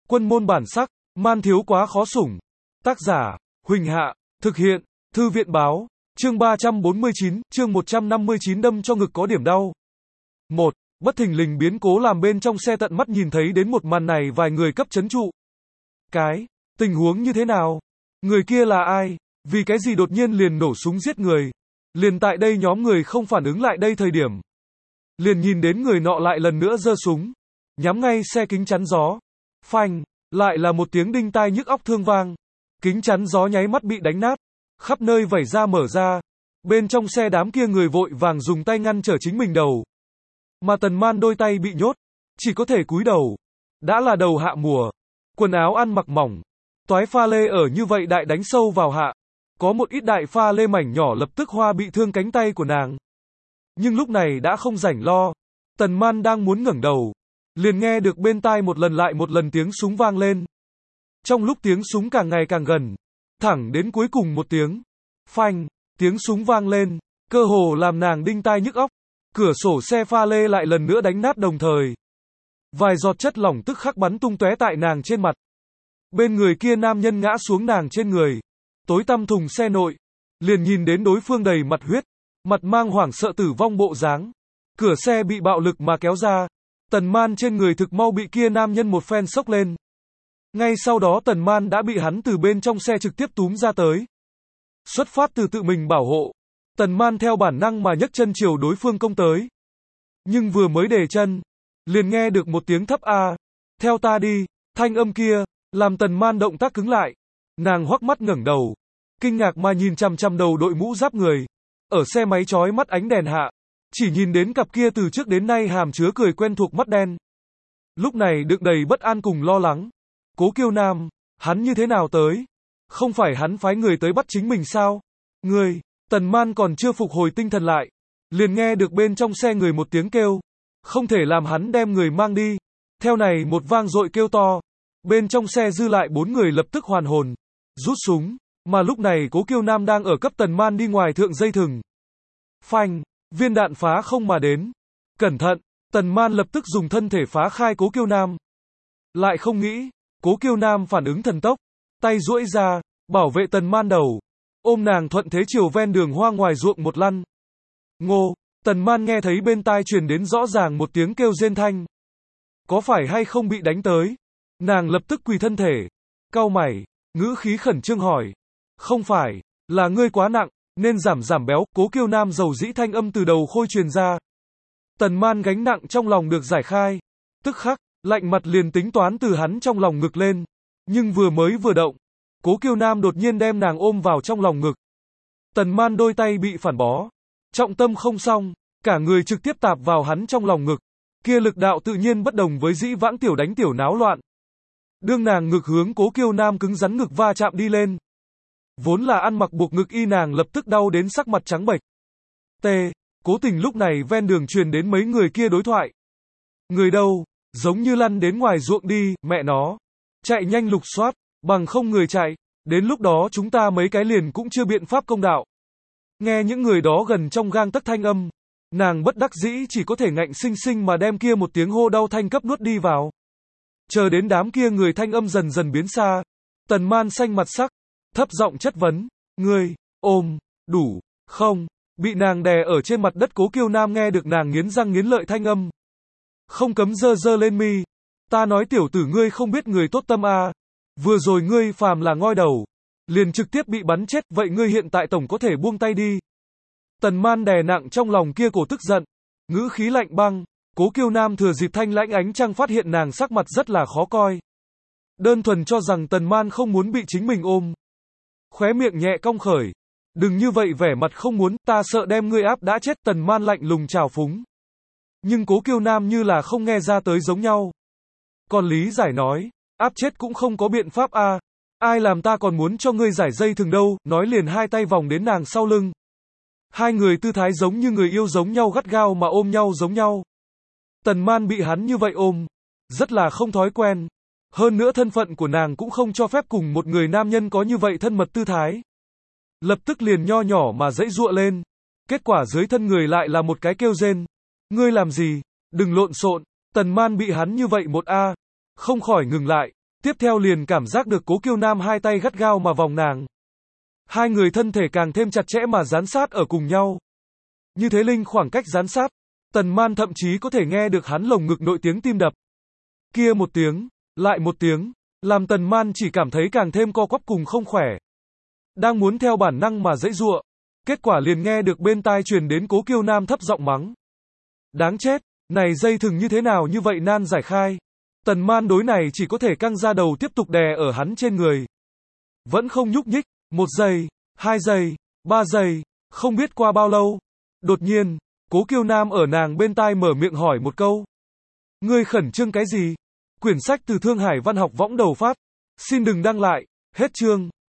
Quân môn bản sắc, man thiếu quá khó sủng. Tác giả, Huỳnh Hạ, thực hiện, Thư viện báo, chương 349, chương 159 đâm cho ngực có điểm đau. 1. Bất thình lình biến cố làm bên trong xe tận mắt nhìn thấy đến một màn này vài người cấp chấn trụ. Tình huống như thế nào? Người kia là ai? Vì cái gì đột nhiên liền nổ súng giết người? Liền tại đây nhóm người không phản ứng lại đây thời điểm. Liền nhìn đến người nọ lại lần nữa giơ súng, nhắm ngay xe kính chắn gió. Phanh, lại là một tiếng đinh tai nhức óc thương vang. Kính chắn gió nháy mắt bị đánh nát, khắp nơi vẩy ra mở ra. Bên trong xe đám kia người vội vàng dùng tay ngăn trở chính mình đầu. Mà Tần Man đôi tay bị nhốt, chỉ có thể cúi đầu. Đã là đầu hạ mùa, quần áo ăn mặc mỏng, toái pha lê ở như vậy đại đánh sâu vào hạ. Có một ít đại pha lê mảnh nhỏ lập tức hoa bị thương cánh tay của nàng. Nhưng lúc này đã không rảnh lo. Tần Man đang muốn ngẩng đầu, liền nghe được bên tai một lần lại một lần tiếng súng vang lên. Trong lúc tiếng súng càng ngày càng gần, thẳng đến cuối cùng một tiếng phanh, tiếng súng vang lên, cơ hồ làm nàng đinh tai nhức óc. Cửa sổ xe pha lê lại lần nữa đánh nát đồng thời. Vài giọt chất lỏng tức khắc bắn tung tóe tại nàng trên mặt. Bên người kia nam nhân ngã xuống nàng trên người. Tối tăm thùng xe nội, liền nhìn đến đối phương đầy mặt huyết, mặt mang hoảng sợ tử vong bộ dáng. Cửa xe bị bạo lực mà kéo ra. Tần Man trên người thực mau bị kia nam nhân một phen xốc lên. Ngay sau đó Tần Man đã bị hắn từ bên trong xe trực tiếp túm ra tới. Xuất phát từ tự mình bảo hộ, Tần Man theo bản năng mà nhấc chân chiều đối phương công tới. Nhưng vừa mới đề chân, liền nghe được một tiếng thấp a, theo ta đi, thanh âm kia, làm Tần Man động tác cứng lại. Nàng hoắc mắt ngẩng đầu, kinh ngạc mà nhìn chằm chằm đầu đội mũ giáp người. Ở xe máy chói mắt ánh đèn hạ, chỉ nhìn đến cặp kia từ trước đến nay hàm chứa cười quen thuộc mắt đen. Lúc này đựng đầy bất an cùng lo lắng. Cố Kiêu Nam, hắn như thế nào tới? Không phải hắn phái người tới bắt chính mình sao? Người, Tần Man còn chưa phục hồi tinh thần lại, liền nghe được bên trong xe người một tiếng kêu, không thể làm hắn đem người mang đi. Theo này một vang dội kêu to, bên trong xe dư lại 4 người lập tức hoàn hồn, rút súng, mà lúc này Cố Kiêu Nam đang ở cấp Tần Man đi ngoài thượng dây thừng. Phanh, viên đạn phá không mà đến. Cẩn thận, Tần Man lập tức dùng thân thể phá khai Cố Kiêu Nam. Lại không nghĩ, Cố Kiêu Nam phản ứng thần tốc, tay duỗi ra, bảo vệ Tần Man đầu, ôm nàng thuận thế chiều ven đường hoa ngoài ruộng một lăn. Ngô, Tần Man nghe thấy bên tai truyền đến rõ ràng một tiếng kêu rên thanh. Có phải hay không bị đánh tới? Nàng lập tức quỳ thân thể, cau mày, ngữ khí khẩn trương hỏi. Không phải, là ngươi quá nặng, nên giảm béo. Cố Kiêu Nam dầu dĩ thanh âm từ đầu khôi truyền ra. Tần Man gánh nặng trong lòng được giải khai. Tức khắc, lạnh mặt liền tính toán từ hắn trong lòng ngực lên. Nhưng vừa mới vừa động, Cố Kiêu Nam đột nhiên đem nàng ôm vào trong lòng ngực. Tần Man đôi tay bị phản bó, trọng tâm không xong, cả người trực tiếp tạp vào hắn trong lòng ngực. Kia lực đạo tự nhiên bất đồng với dĩ vãng tiểu đánh tiểu náo loạn. Đương nàng ngực hướng Cố Kiêu Nam cứng rắn ngực va chạm đi lên. Vốn là ăn mặc buộc ngực y nàng lập tức đau đến sắc mặt trắng bệch. Cố Tình lúc này ven đường truyền đến mấy người kia đối thoại. Người đâu, giống như lăn đến ngoài ruộng đi, mẹ nó. Chạy nhanh lục soát, bằng không người chạy, đến lúc đó chúng ta mấy cái liền cũng chưa biện pháp công đạo. Nghe những người đó gần trong gang tấc thanh âm, nàng bất đắc dĩ chỉ có thể ngạnh sinh sinh mà đem kia một tiếng hô đau thanh cấp nuốt đi vào. Chờ đến đám kia người thanh âm dần dần biến xa, Tần Man xanh mặt sắc, thấp giọng chất vấn, ngươi, ôm, đủ, không? Bị nàng đè ở trên mặt đất Cố Kiêu Nam nghe được nàng nghiến răng nghiến lợi thanh âm. Không cấm dơ lên mi, ta nói tiểu tử ngươi không biết người tốt tâm à. Vừa rồi ngươi phàm là ngoi đầu, liền trực tiếp bị bắn chết, vậy ngươi hiện tại tổng có thể buông tay đi. Tần Man đè nặng trong lòng kia cổ tức giận, ngữ khí lạnh băng. Cố Kiêu Nam thừa dịp thanh lãnh ánh trăng phát hiện nàng sắc mặt rất là khó coi. Đơn thuần cho rằng Tần Man không muốn bị chính mình ôm. Khóe miệng nhẹ cong khởi. Đừng như vậy vẻ mặt không muốn, ta sợ đem ngươi áp đã chết. Tần Man lạnh lùng trào phúng. Nhưng Cố Kiêu Nam như là không nghe ra tới giống nhau. Còn lý giải nói, áp chết cũng không có biện pháp a. Ai làm ta còn muốn cho ngươi giải dây thừng đâu, nói liền hai tay vòng đến nàng sau lưng. Hai người tư thái giống như người yêu giống nhau gắt gao mà ôm nhau giống nhau. Tần Man bị hắn như vậy ôm, rất là không thói quen. Hơn nữa thân phận của nàng cũng không cho phép cùng một người nam nhân có như vậy thân mật tư thái. Lập tức liền nho nhỏ mà dãy giụa lên. Kết quả dưới thân người lại là một cái kêu rên. Ngươi làm gì? Đừng lộn xộn. Tần Man bị hắn như vậy một a, không khỏi ngừng lại. Tiếp theo liền cảm giác được Cố Kiêu Nam hai tay gắt gao mà vòng nàng. Hai người thân thể càng thêm chặt chẽ mà dán sát ở cùng nhau. Như thế linh khoảng cách dán sát, Tần Man thậm chí có thể nghe được hắn lồng ngực nội tiếng tim đập. Kia một tiếng, lại một tiếng, làm Tần Man chỉ cảm thấy càng thêm co quắp cùng không khỏe. Đang muốn theo bản năng mà giãy giụa, kết quả liền nghe được bên tai truyền đến Cố Kiêu Nam thấp giọng mắng. Đáng chết, này dây thừng như thế nào như vậy nan giải khai. Tần Man đối này chỉ có thể căng ra đầu tiếp tục đè ở hắn trên người. Vẫn không nhúc nhích, 1 giây, 2 giây, 3 giây, không biết qua bao lâu. Đột nhiên, Cố Kiêu Nam ở nàng bên tai mở miệng hỏi một câu. Ngươi khẩn trương cái gì? Quyển sách từ Thương Hải Văn học võng đầu phát. Xin đừng đăng lại, hết chương.